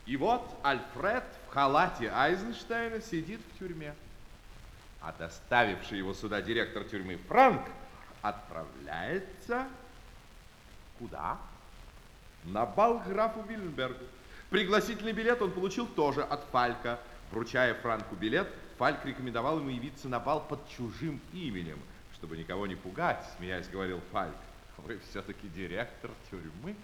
И вот Альфред в халате Айзенштейна сидит в тюрьме. А доставивший его сюда директор тюрьмы Франк отправляется куда? На бал к графу Вильнбергу. Пригласительный билет он получил тоже от Фалька. Вручая Франку билет, Фальк рекомендовал ему явиться на бал под чужим именем, чтобы никого не пугать, смеясь, говорил Фальк. Вы все-таки директор тюрьмы?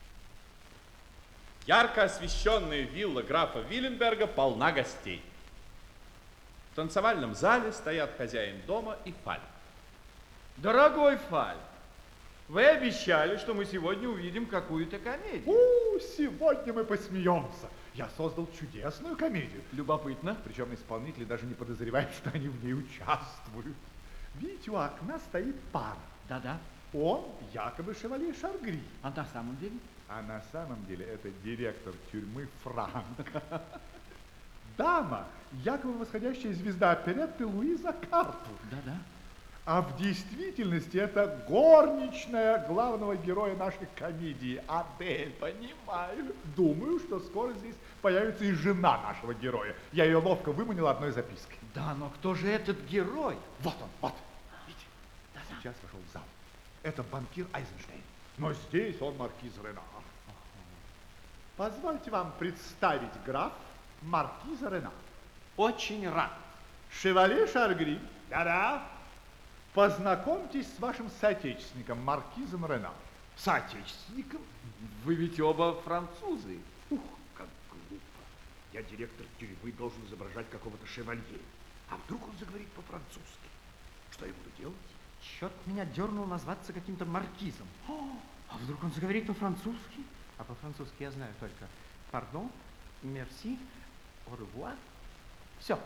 Ярко освещенная вилла графа Виленберга полна гостей. В танцевальном зале стоят хозяин дома и Фальк. Дорогой Фальк, вы обещали, что мы сегодня увидим какую-то комедию. Сегодня мы посмеемся. Я создал чудесную комедию. Любопытно. Причем исполнители даже не подозревают, что они в ней участвуют. Видите, у окна стоит пара. Да-да. Он якобы шевалье Шаргри. А на самом деле? А на самом деле это директор тюрьмы Франк. Дама, якобы восходящая звезда оперетты Луиза Карту. Да-да. А в действительности это горничная главного героя нашей комедии Адель, понимаю. Думаю, что скоро здесь появится и жена нашего героя. Я ее ловко выманил одной запиской. Да, но кто же этот герой? Вот он, вот. Видите? Сейчас вошел в зал. Это банкир Айзенштейн. Но здесь он маркиз Ренар. Позвольте вам представить граф маркиза Ренар. Очень рад. Шевалье Шаргри. Да-да. Познакомьтесь с вашим соотечественником, маркизом Ренар. Соотечественником? Вы ведь оба французы. Ух, как глупо. Я директор тюрьмы, должен изображать какого-то шевалье. А вдруг он заговорит по-французски? Что я буду делать? Черт меня дернул назваться каким-то маркизом. А вдруг он заговорит по-французски? А по-французски я знаю только «пардон», «мерси», «au revoir». Все.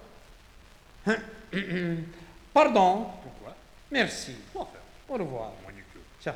Пардон. Мерси. Au revoir. Все.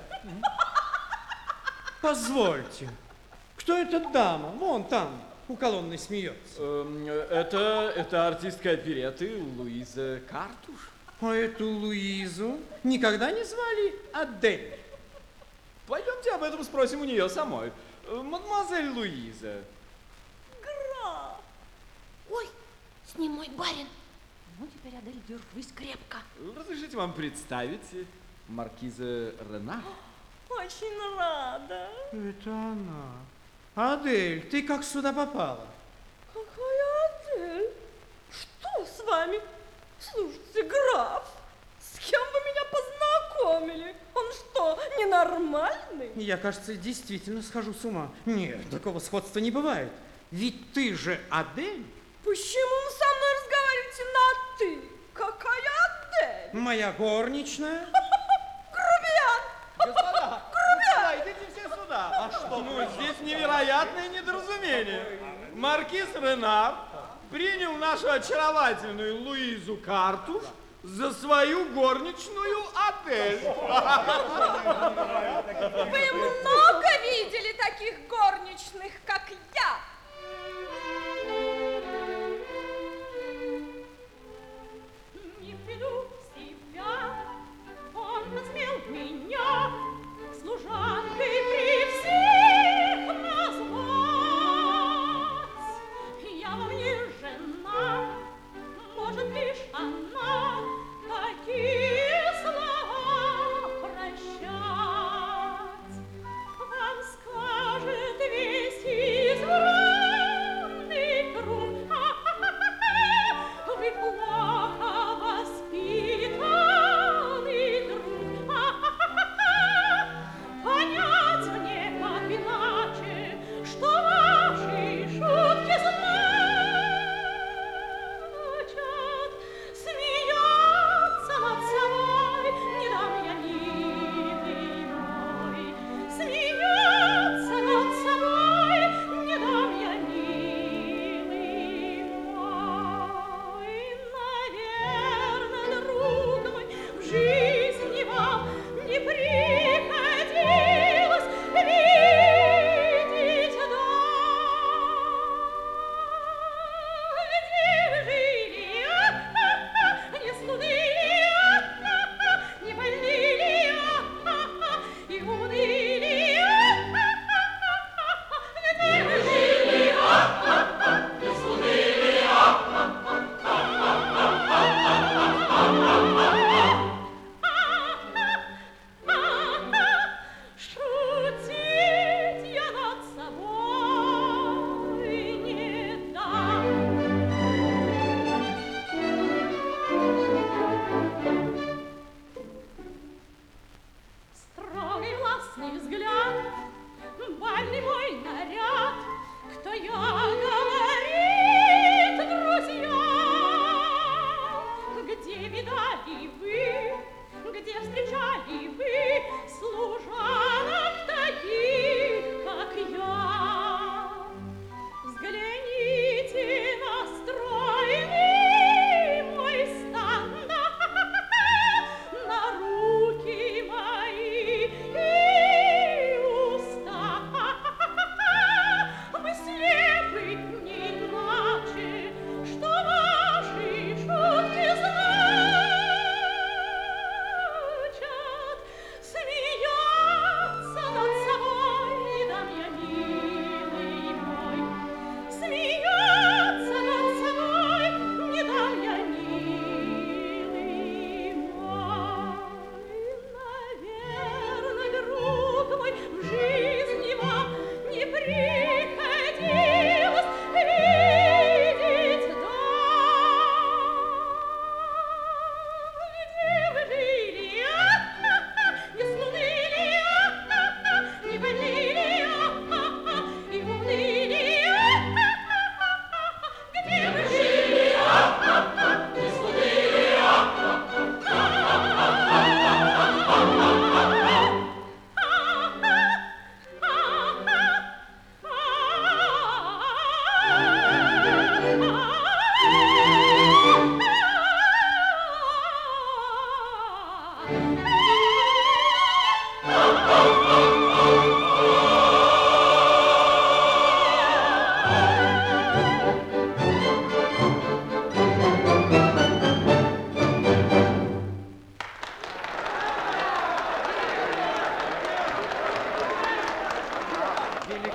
Позвольте. Кто эта дама? Вон там, у колонны смеется. Это артистка оперетты Луиза Картуш. А эту Луизу никогда не звали Адель? Пойдемте об этом спросим у нее самой. Мадемуазель Луиза. Граф! Ой, с ним мой барин. Ну, теперь, Адель, держись крепко. Разрешите вам представить маркиза Ренар? Очень рада. Это она. Адель, ты как сюда попала? Какая Адель? Что с вами? Слушайте, граф, с кем вы меня познакомили? Он что, ненормальный? Я, кажется, действительно схожу с ума. Нет, такого сходства не бывает. Ведь ты же Адель. Почему вы со мной разговариваете на «ты»? Какая Адель? Моя горничная. Грубиян! Господа, идите все сюда. А что? Ну, здесь невероятное недоразумение. Маркиз Ренар принял нашу очаровательную Луизу Картуш за свою горничную Адель. Вы много видели таких горничных, как я? Не приду в себя, он посмел меня служанкой при всех назвать. Я вам не жена, может, лишь она такие слова прощать.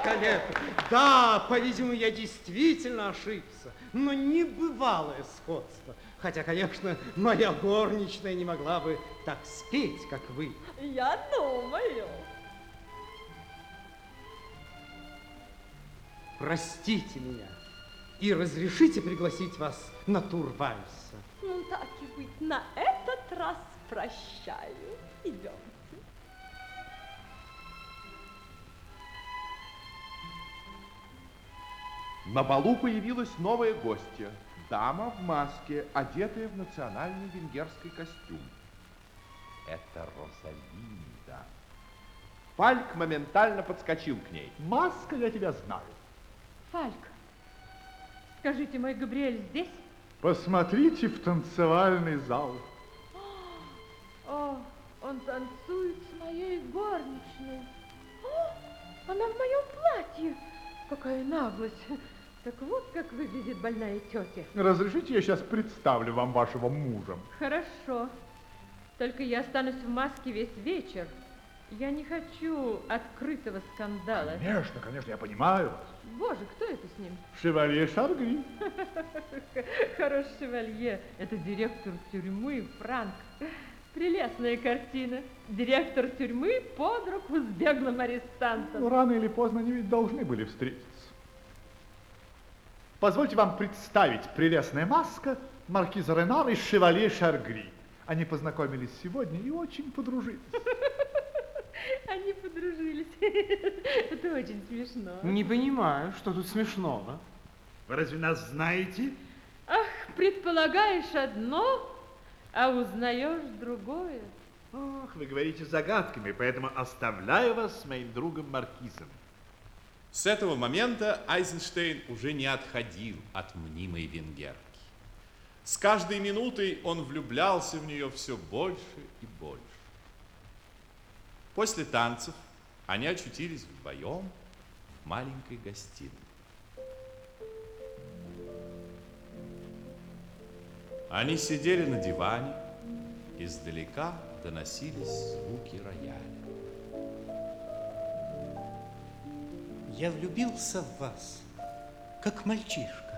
великолепно. Да, по-видимому, я действительно ошибся. Но небывалое сходство. Хотя, конечно, моя горничная не могла бы так спеть, как вы. Я думаю. Простите меня и разрешите пригласить вас на тур вальса. Ну, так и быть, на этот раз прощаю. Идемте. На балу появилась новая гостья. Дама в маске, одетая в национальный венгерский костюм. Это Розалинда. Фальк моментально подскочил к ней. Маска, я тебя знаю. Фальк, скажите, мой Габриэль здесь? Посмотрите в танцевальный зал. О, он танцует с моей горничной. О, она в моем платье. Какая наглость. Так вот, как выглядит больная тетя. Разрешите, я сейчас представлю вам вашего мужа. Хорошо. Только я останусь в маске весь вечер. Я не хочу открытого скандала. Конечно, конечно, я понимаю вас. Боже, кто это с ним? Шевалье Шаргри. Хороший шевалье. Это директор тюрьмы Франк. Прелестная картина. Директор тюрьмы под руку с беглым арестантом. Ну, рано или поздно они ведь должны были встретиться. Позвольте вам представить прелестная маска маркиза Ренар и шевалье Шаргри. Они познакомились сегодня и очень подружились. Они подружились. Это очень смешно. Не понимаю, что тут смешного. Вы разве нас знаете? Ах, предполагаешь одно, а узнаешь другое. Ох, вы говорите загадками, поэтому оставляю вас с моим другом Маркизом. С этого момента Айзенштейн уже не отходил от мнимой венгерки. С каждой минутой он влюблялся в нее все больше и больше. После танцев они очутились вдвоем в маленькой гостиной. Они сидели на диване, издалека доносились звуки рояля. Я влюбился в вас, как мальчишка.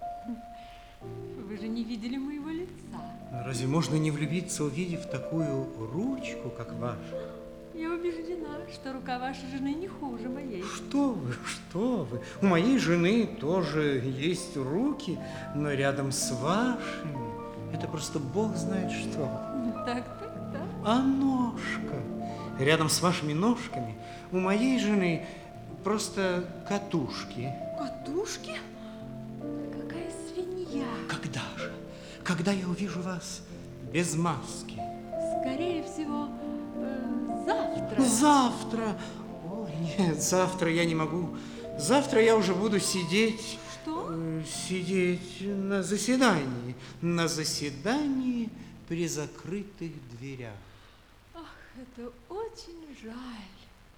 Вы же не видели моего лица. Разве можно не влюбиться, увидев такую ручку, как ваша? Я убеждена, что рука вашей жены не хуже моей. Что вы, что вы. У моей жены тоже есть руки, но рядом с вашими это просто Бог знает что. Так. А ножка? Рядом с вашими ножками у моей жены просто катушки. Катушки? Какая свинья. Когда же? Когда я увижу вас без маски? Скорее всего, завтра. Завтра? О, нет, завтра я не могу. Завтра я уже буду сидеть... Что? Сидеть на заседании. На заседании при закрытых дверях. Ах, это очень жаль.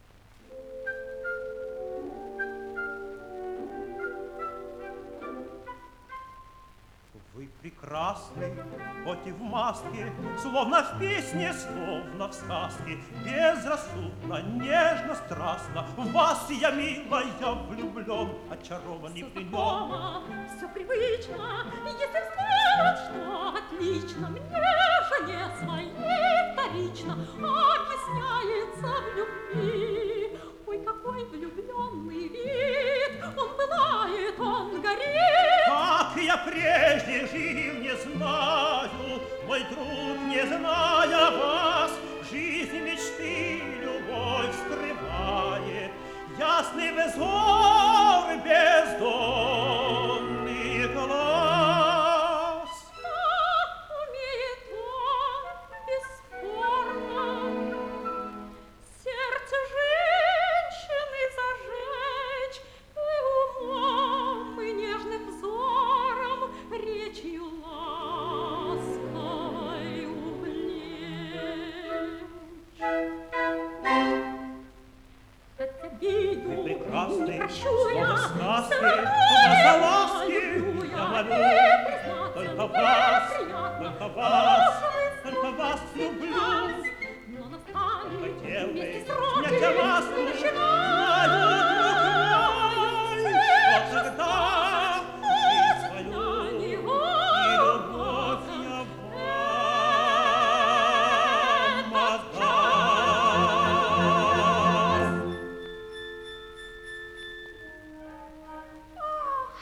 Вы прекрасны, хоть и в маске, словно в песне, словно в сказке, безрассудно, нежно, страстно. В вас я, милая, влюблен, очарованный при нем. Все привычно, если скажут, что отлично, мне жене своей вторично объясняется в любви. Ой, какой влюбленный вид, он пылает, он горит. Как я прежде жив, не знаю, мой друг, не зная вас, жизнь мечты, любовь скрывает, ясный взор, бездонный глаз. Да, умеет он бесспорно сердце женщины зажечь и умом, и нежным взором, речью лаской увлечь. Вы прекрасны, прощу я, словно сказки, сама за ласки люблю я я, молю. и признаться Только мне вас, приятно, только вас люблю. но настанет Хотел бы вместе снять я сроки, маску, начинать. знаю, друг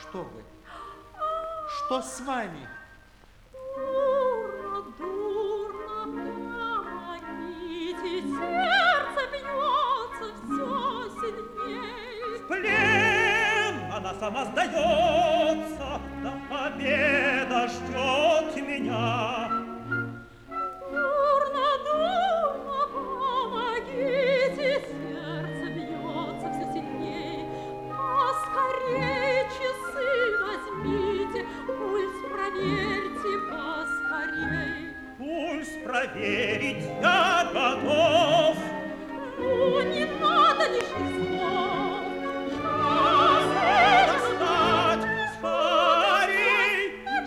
Что вы? Что с вами? Дурно, дурно, помогите, сердце бьется все сильней. В плен она сама сдается, да победа ждет меня. Дурно, дурно, помогите, сердце бьется все сильней. Поскорей часы возьмите, пульс проверьте поскорей. Пульс проверить я готов. Ну, не надо лишних слов. Достать скорей,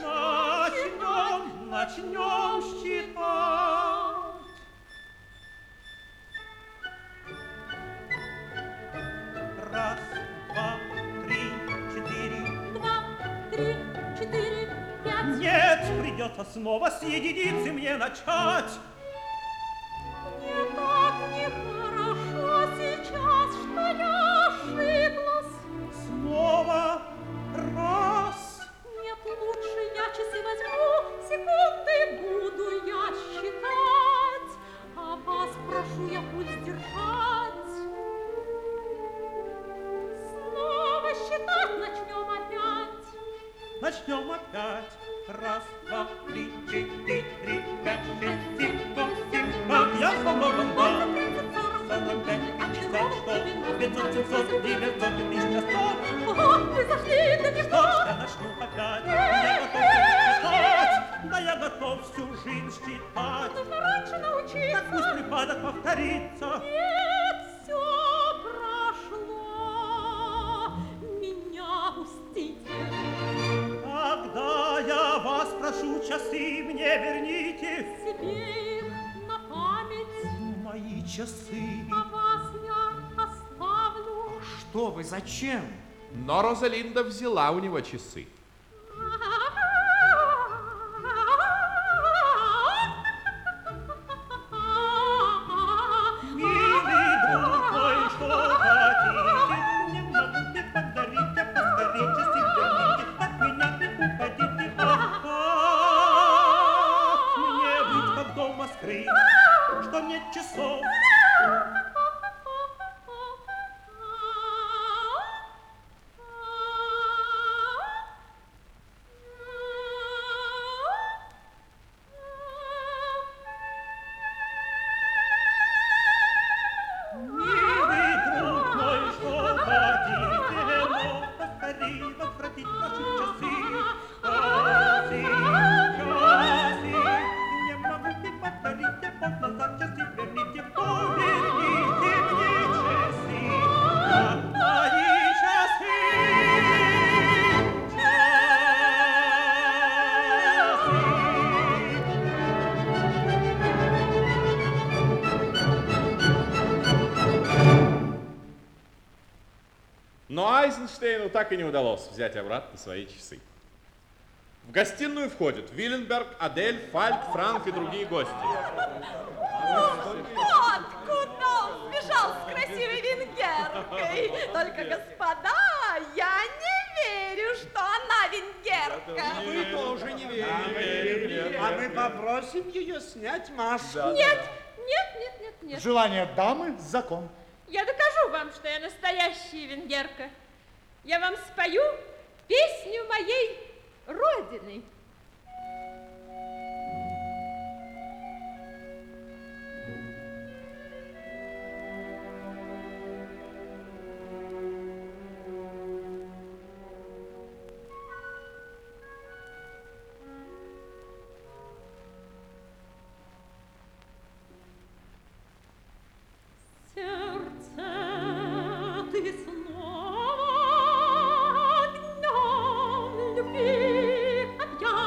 начнем считать. Раз, два, три, четыре. 2, 3, 4, 5. Нет, придется снова с единицы мне начать. Не так нехорошо сейчас, что я ошиблась. Снова раз. Нет, лучше я часы возьму, секунды буду я считать, а вас прошу я пульс держать. Снова считать начнем опять. Начнем опять. Раз, два, три, четыре, пять, шесть, семь, восемь. Я снова бомба. 45, 50, 100, 500, 700, 900, 1100. Ого, вы зашли до Что ж, меня. я начну опять. Я готов считать. Да я готов всю жизнь считать. Нужно раньше научиться. Так пусть припадок повторится. Нет, все прошло. Меня пустите. Когда я вас прошу, часы мне верните. Себе их на память, Мои часы. а вас я оставлю. Что вы, зачем? Но Розалинда взяла у него часы. Милый друг мой, что хотите? Не могу подарить, а поскорее часы верните. От меня не уходите. Мне быть как дома скрыть, что нет часов. Милый друг мой, что хотите? Но поскорее возвратить ваши часы. Часы. Не могу не повторить, а поздно за часы верните. Поверните мне часы. Мои часы. Но Айзенштейну так и не удалось взять обратно свои часы. В гостиную входят Виленберг, Адель, Фальк, Франк и другие гости. Вот куда он сбежал с красивой венгеркой. Только, господа, я не верю, что она венгерка. Вы тоже не верите. А мы попросим ее снять маску. Нет, нет, нет, нет, нет. Желание дамы – закон. Я докажу вам, что я настоящая венгерка. Я вам спою песню моей родины. Сердце, ты снова огнем любви объят.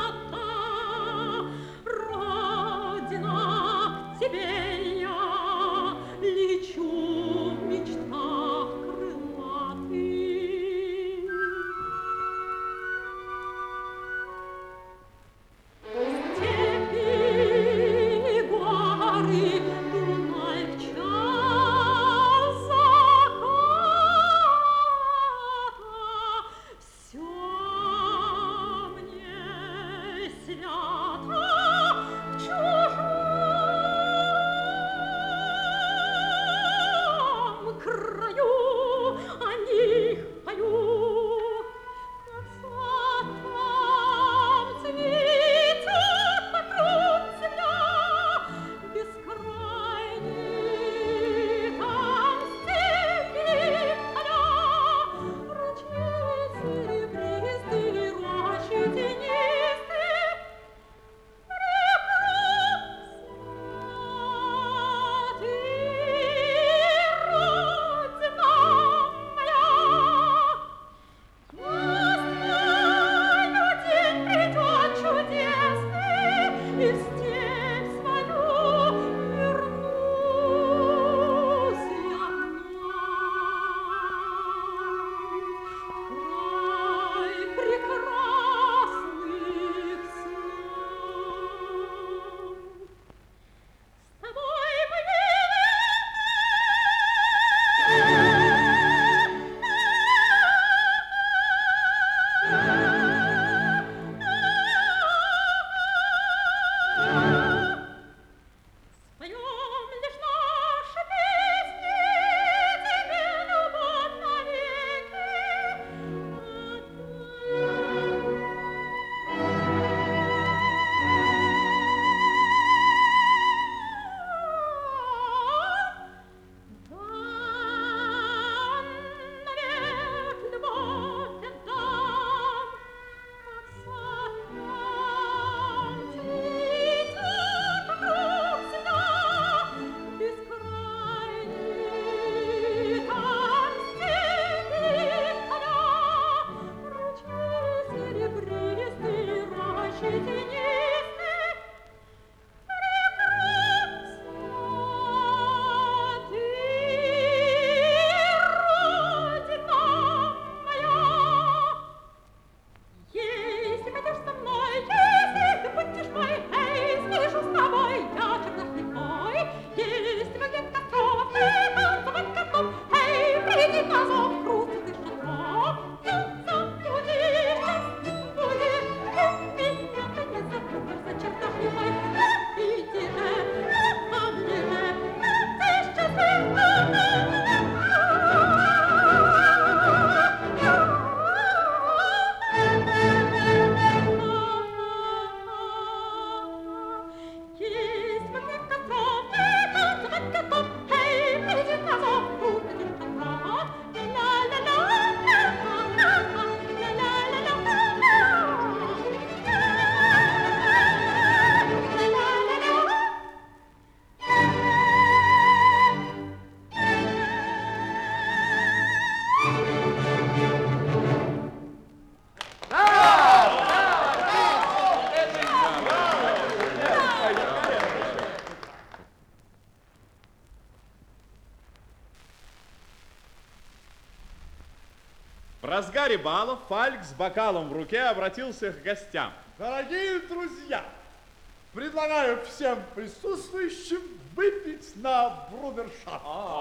В разгаре бала Фальк с бокалом в руке обратился к гостям. Дорогие друзья, предлагаю всем присутствующим выпить на брудершафт.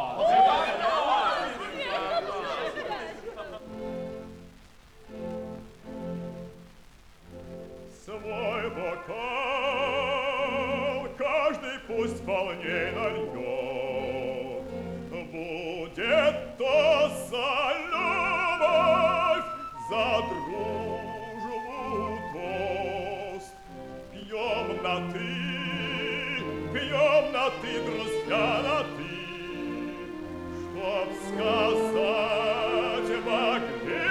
Свой бокал каждый пусть полней нальет. Будет то за любовь, за дружбу тост. Пьем на ты, друзья, на ты, чтоб сказать могли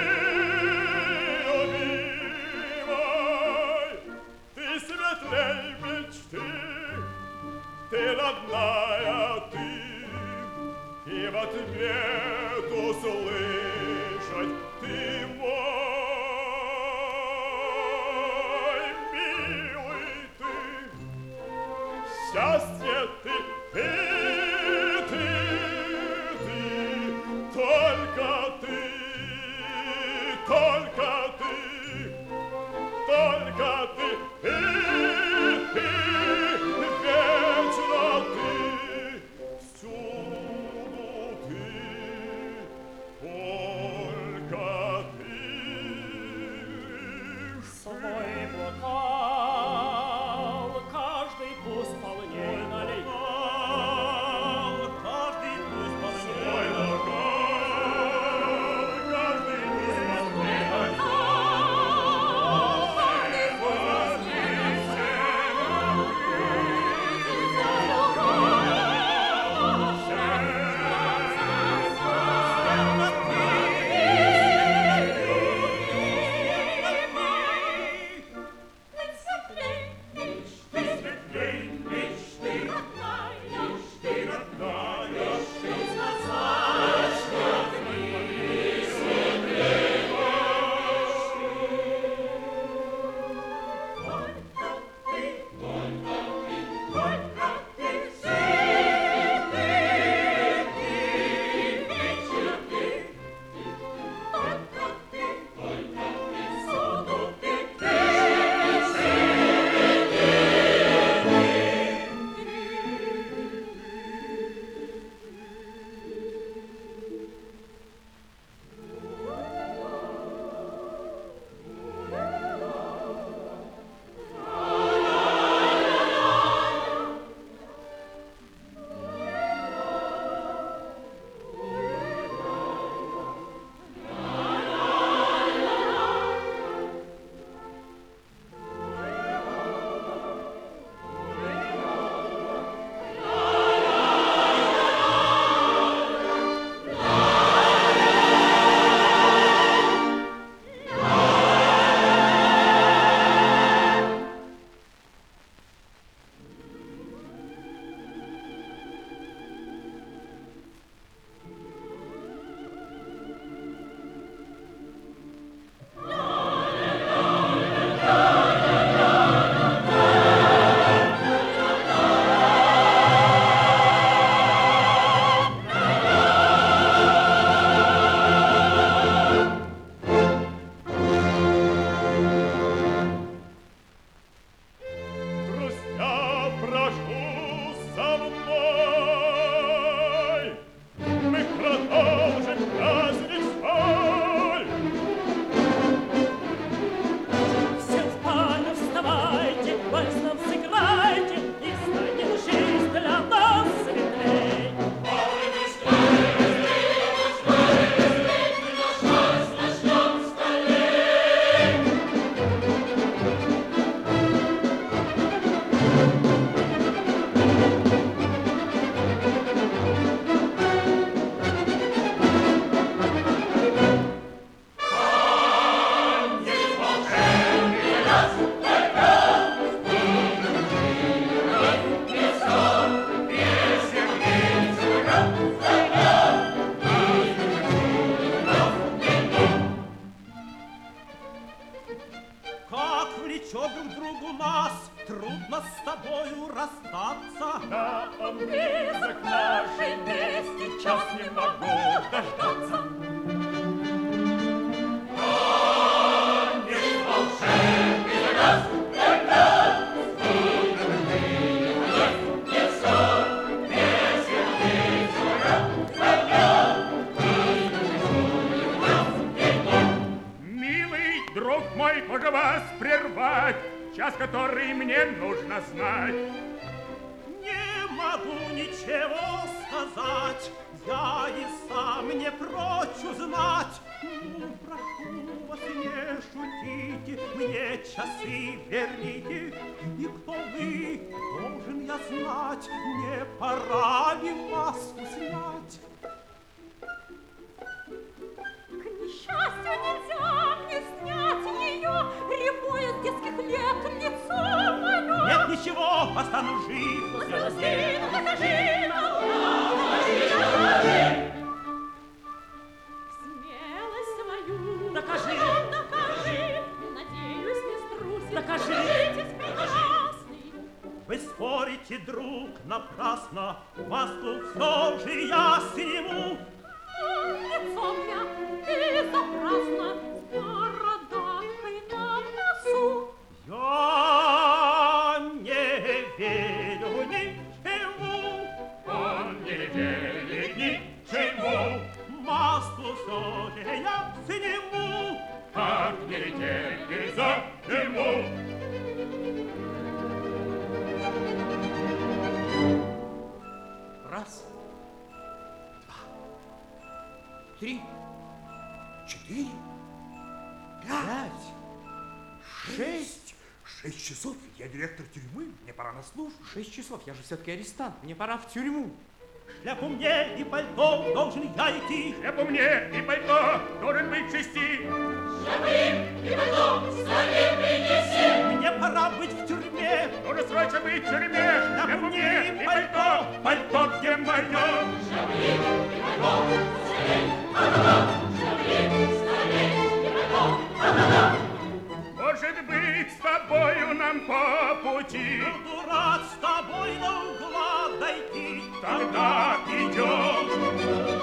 любимой, ты светлей мечты, ты родная ты, и в ответ услышать ты мой милый ты. Счастье ты, только ты, только ты, только ты, вечно ты, всюду ты, только ты. Свой бокал каждый пусть полней налей. Каждый пусть полней. Свой бокал каждый пусть полней налей. вас прервать, час, который мне нужно знать. Не могу ничего сказать, я и сам не прочь узнать. Ну, прошу вас, не шутите, мне часы верните. И кто вы, должен я знать, не пора ли маску снять? К несчастью, нельзя мне снять ее, рябое с детских лет лицо мое. Нет ничего, остану жив. Докажи, докажи, смелость свою. Докажи, докажи, надеюсь, не струсишь. Докажи, прекрасный. Вы спорите, друг, напрасно, маску все же я сниму. Лицом я и запрасно с бородавкой на носу. Я не верю ничему. Он не верит ничему. Маску все же я сниму. Как не терпится ему. Раз, два, три, 4, 5, 6. 6 часов. Я директор тюрьмы. Мне пора на службу. 6 часов. Я же все-таки арестант. Мне пора в тюрьму. Шляпу мне и пальто должен я идти. Шляпу мне и пальто должен быть 6. Мне пора быть в тюрьме. Нужно срочно быть в тюрьме. Шляпу мне и пальто. Пальто где мое? Может быть, с тобою нам по пути. Буду рад с тобой до угла дойти. Тогда идем.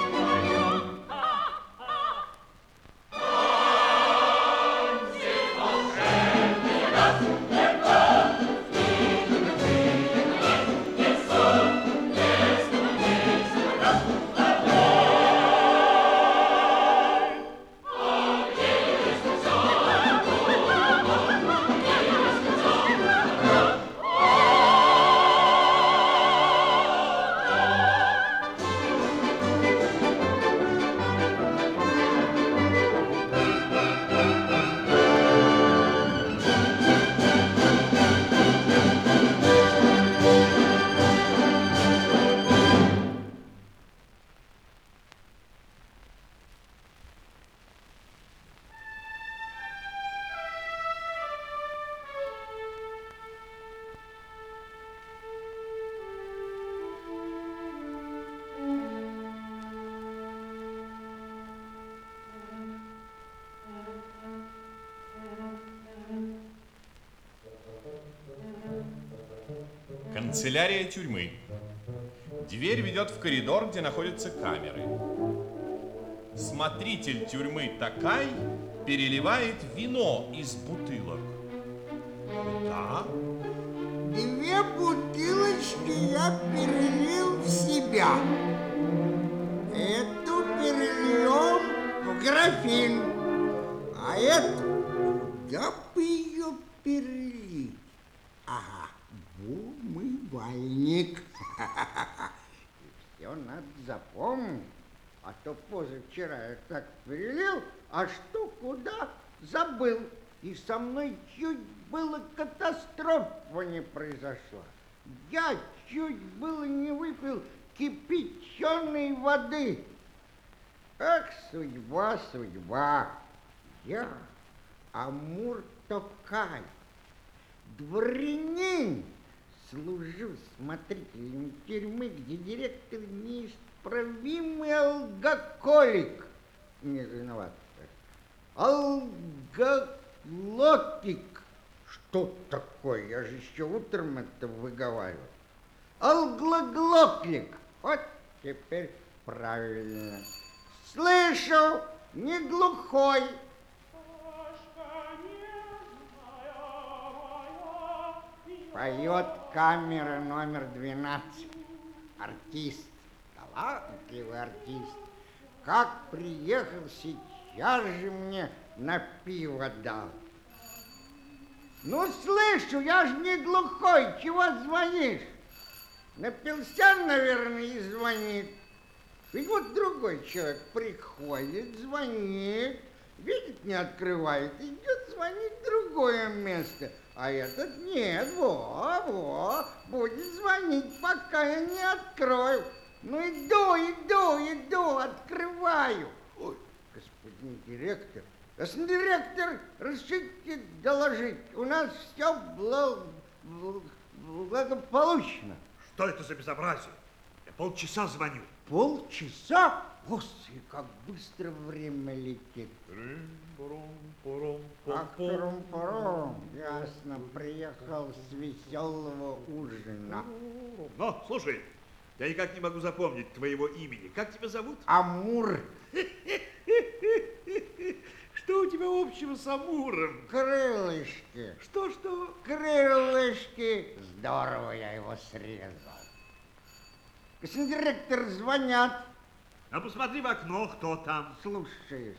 Канцелярия тюрьмы. Дверь ведет в коридор, где находятся камеры. Смотритель тюрьмы Такай переливает вино из бутылок. Да? 2 бутылочки я перелил в себя. Эту перельем в графин. А эту, куда бы ее перелить? Ага, в умывальник. И все надо запомнить. А то позавчера я так перелил, а что куда забыл. И со мной чуть было катастрофа не произошла. Я чуть было не выпил кипяченой воды. Ах, судьба, судьба. Я Амур Токай, дворянин, служу смотрителем тюрьмы, где директор неисправимый алкоголик. Не виноват. Алголотик. Что такое? Я же еще утром это выговаривал. Алглоглоклик. Вот теперь правильно. Слышу, не глухой. Поет камера номер 12. Артист, талантливый артист. Как приехал, сейчас же мне на пиво дал. Ну, слышу, я ж не глухой, чего звонишь? Напился, наверное, и звонит. И вот другой человек приходит, звонит, видит, не открывает, идет звонить в другое место. А этот нет, будет звонить, пока я не открою. Ну, иду, открываю. Ой, господин директор, разрешите доложить, у нас все благополучно. Что это за безобразие? Я полчаса звоню. Полчаса? Господи, как быстро время летит. Паром. Ясно, приехал с веселого ужина. Но, слушай, я никак не могу запомнить твоего имени. Как тебя зовут? Амур. Что у тебя общего с Амуром? Крылышки. Что? Крылышки. Здорово я его срезал. Господин директор, звонят. А посмотри в окно, кто там. Слушаюсь.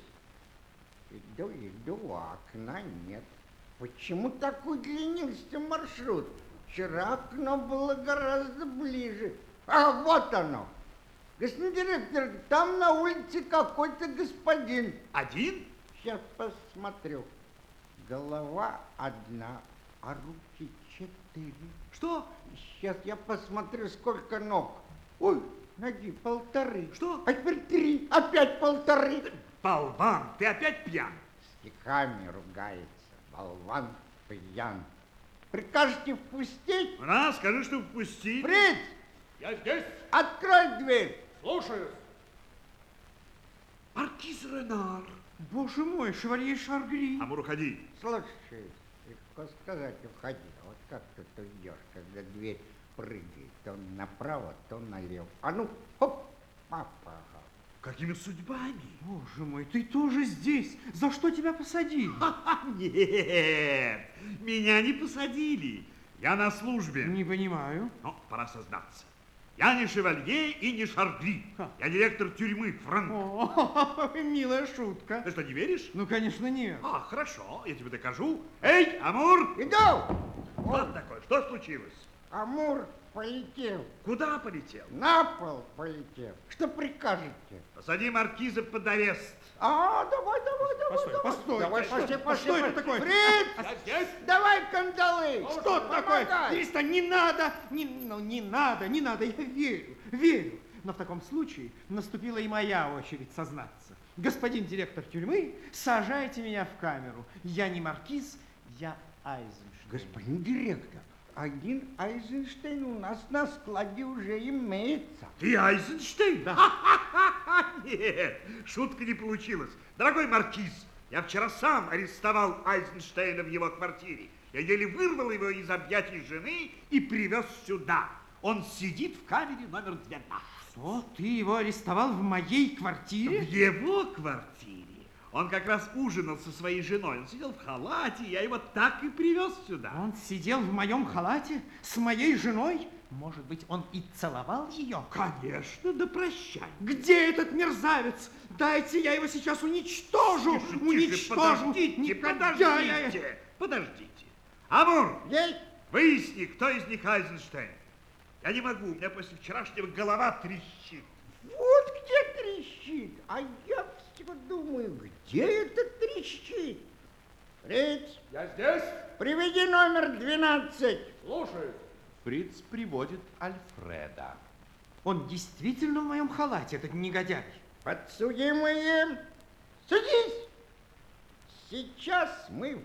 Иду, а окна нет. Почему так удлинился маршрут? Вчера окно было гораздо ближе. А вот оно. Господин директор, там на улице какой-то господин. Один? Сейчас посмотрю. Голова одна, а руки 4. Что? Сейчас я посмотрю, сколько ног. Ой, ноги 1,5. Что? А теперь 3, опять 1,5. Болван, ты опять пьян. Стихами ругается, болван пьян. Прикажете впустить? Скажи, что впусти. Фриц! Я здесь. Открой дверь. Слушаюсь. Маркиз Ренар. Боже мой, шевалье Шаргри. Амур, уходи. Слушай, легко сказать, уходи. Вот как ты тут идешь, когда дверь прыгает, то направо, то налево. А ну, хоп, папа. Какими судьбами? Боже мой, ты тоже здесь. За что тебя посадили? Нет, меня не посадили. Я на службе. Не понимаю. Но пора сознаться. Я не шевалье и не Шаргри. Я директор тюрьмы Франк. О, милая шутка. Ты что, не веришь? Ну, конечно, нет. Хорошо, я тебе докажу. Эй, Амур! Иду! Вот такой, что случилось? Амур полетел. Куда полетел? На пол полетел. Что прикажете? Посади маркиза под арест. Давай. Постой. Давай, пошли. Что это такое? Фриц! Я здесь. Давай кандалы. Что такое? Помогай. Перестань, не надо. Не надо, я верю. Но в таком случае наступила и моя очередь сознаться. Господин директор тюрьмы, сажайте меня в камеру. Я не маркиз, я Айзенштейн. Господин директор, один Айзенштейн у нас на складе уже имеется. Ты Айзенштейн? Да. Нет, шутка не получилась. Дорогой маркиз, я вчера сам арестовал Айзенштейна в его квартире. Я еле вырвал его из объятий жены и привез сюда. Он сидит в камере номер 12. Что, ты его арестовал в моей квартире? В его квартире. Он как раз ужинал со своей женой. Он сидел в халате, я его так и привез сюда. Он сидел в моем халате с моей женой? Может быть, он и целовал ее? Конечно, да прощай. Где этот мерзавец? Дайте, я его сейчас уничтожу. Уничтожу. Подождите. Амур, Есть? выясни, кто из них Айзенштейн. Я не могу, у меня после вчерашнего голова трещит. Вот где трещит. А я все думаю, где это трещит? Фриц, Я здесь. приведи номер 12. Слушаюсь. Фриц приводит Альфреда. Он действительно в моем халате, этот негодяй. Подсудимые, садись. Сейчас мы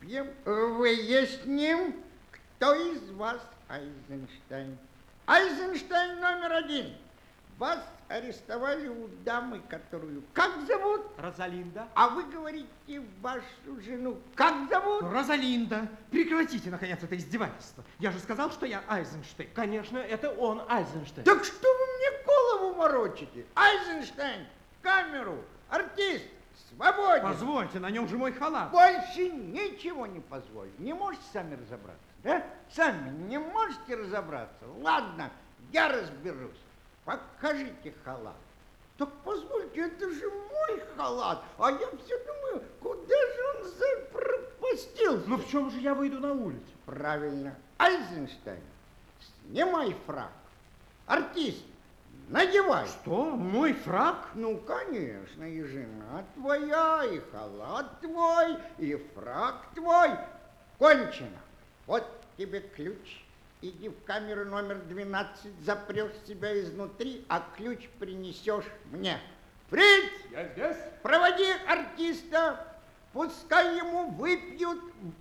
выясним, кто из вас Айзенштейн. Айзенштейн номер 1. Вас арестовали у дамы, которую как зовут? Розалинда. А вы говорите вашу жену как зовут? Розалинда, прекратите, наконец, это издевательство. Я же сказал, что я Айзенштейн. Конечно, это он, Айзенштейн. Так что вы мне голову морочите? Айзенштейн, камеру, артист, свободен. Позвольте, на нем же мой халат. Больше ничего не позволю. Не можете сами разобраться, да? Сами не можете разобраться? Ладно, я разберусь. Покажите халат. Так позвольте, это же мой халат. А я все думаю, куда же он запропастился? Сместился. Ну в чем же я выйду на улицу? Правильно. Айзенштейн, снимай фрак. Артист, надевай. Что? Мой фрак? Ну, конечно, и жена твоя, и халат твой, и фрак твой. Кончено. Вот тебе ключ. Иди в камеру номер 12, запрешь себя изнутри, а ключ принесешь мне. Фриц! Я здесь. Проводи артиста. Пускай ему выпьют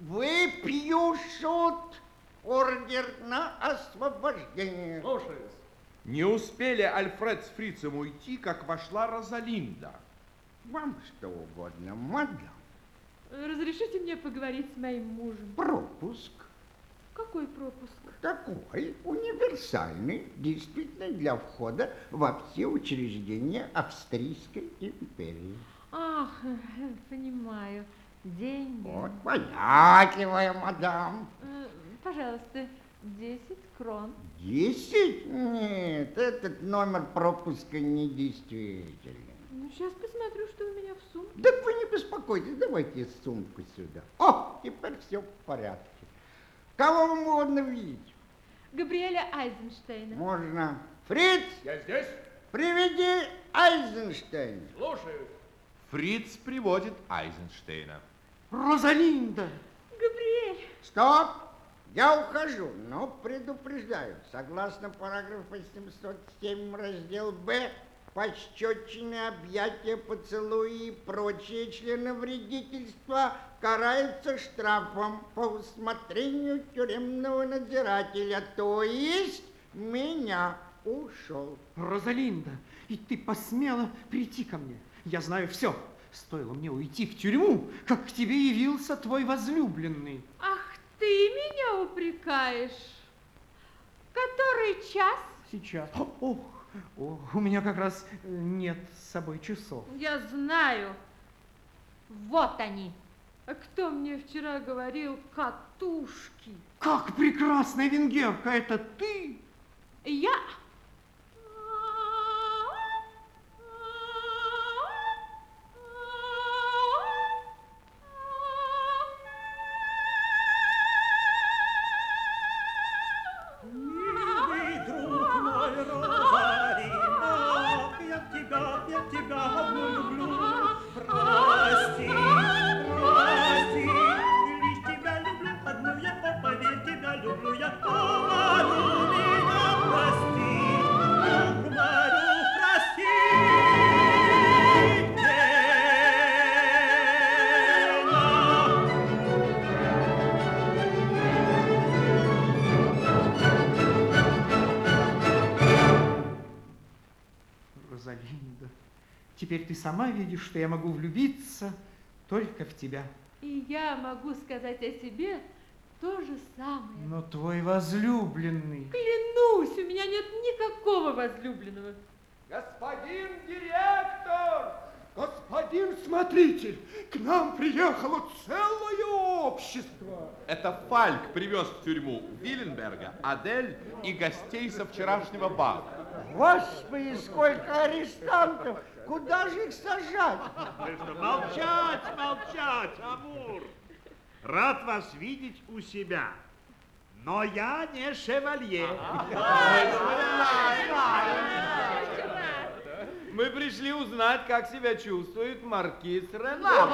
ордер на освобождение. Слушаюсь. Не успели Альфред с Фрицем уйти, как вошла Розалинда. Вам что угодно, мадам. Разрешите мне поговорить с моим мужем? Пропуск. Какой пропуск? Такой универсальный, действительно для входа во все учреждения Австрийской империи. Ах, понимаю. Деньги. Вот, понятливая мадам. Пожалуйста, 10 крон. 10? Нет, этот номер пропуска недействителен. Ну, сейчас посмотрю, что у меня в сумке. Так вы не беспокойтесь, давайте сумку сюда. О, теперь все в порядке. Кого вам угодно видеть? Габриэля Айзенштейна. Можно. Фриц, Я здесь. приведи Айзенштейна. Слушаюсь. Фриц приводит Айзенштейна. Розалинда! Габриэль! Стоп! Я ухожу, но предупреждаю. Согласно параграфу 807 раздел Б, пощечины, объятия, поцелуи и прочие члены вредительства караются штрафом по усмотрению тюремного надзирателя, то есть меня. Ушел. Розалинда, и ты посмела прийти ко мне. Я знаю все. Стоило мне уйти в тюрьму, как к тебе явился твой возлюбленный. Ах, ты меня упрекаешь. Который час? Сейчас. Ох, у меня как раз нет с собой часов. Я знаю. Вот они. А кто мне вчера говорил катушки? Как прекрасная венгерка, это ты? Я? Милый друг мой, Розалинда, я тебя люблю. Прости, лишь тебя люблю, одну я, поверь, тебя люблю я. Умолю меня, прости, умолю, прости. Розалинда, теперь ты сама видишь, что я могу влюбиться только в тебя. И я могу сказать о себе то же самое. Но твой возлюбленный... Клянусь, у меня нет никакого возлюбленного. Господин директор! Господин смотритель! К нам приехало целое общество! Это Фальк привез в тюрьму Виленберга, Адель и гостей со вчерашнего бала. Господи, сколько арестантов! Куда же их сажать? Молчать, Амур! Рад вас видеть у себя, но я не шевалье. Мы пришли узнать, как себя чувствует маркиз Ренар.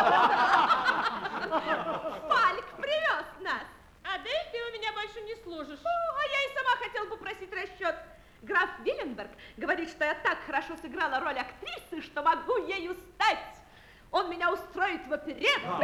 Фальк привез нас. Адель, ты у меня больше не служишь. А я и сама хотела попросить расчет. Граф Виленберг говорит, что я так хорошо сыграла роль актрисы, что могу ею стать. Он меня устроит в оперетту.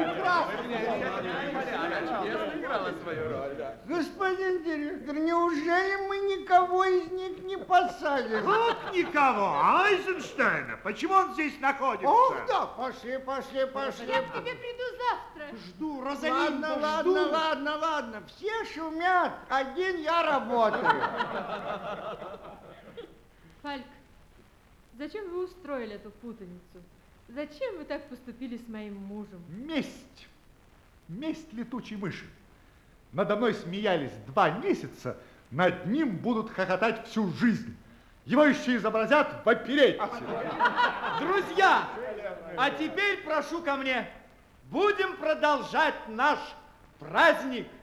Господин директор, неужели мы никого из них не посадим? Как никого? Айзенштейна? Почему он здесь находится? Ох да, пошли. Я к тебе приду завтра. Жду, Розалинда, жду. Ладно, все шумят, один я работаю. Фальк, зачем вы устроили эту путаницу? Зачем вы так поступили с моим мужем? Месть. Месть летучей мыши. Надо мной смеялись 2 месяца, над ним будут хохотать всю жизнь. Его еще изобразят в оперетте. Друзья, а теперь прошу ко мне. будем продолжать наш праздник.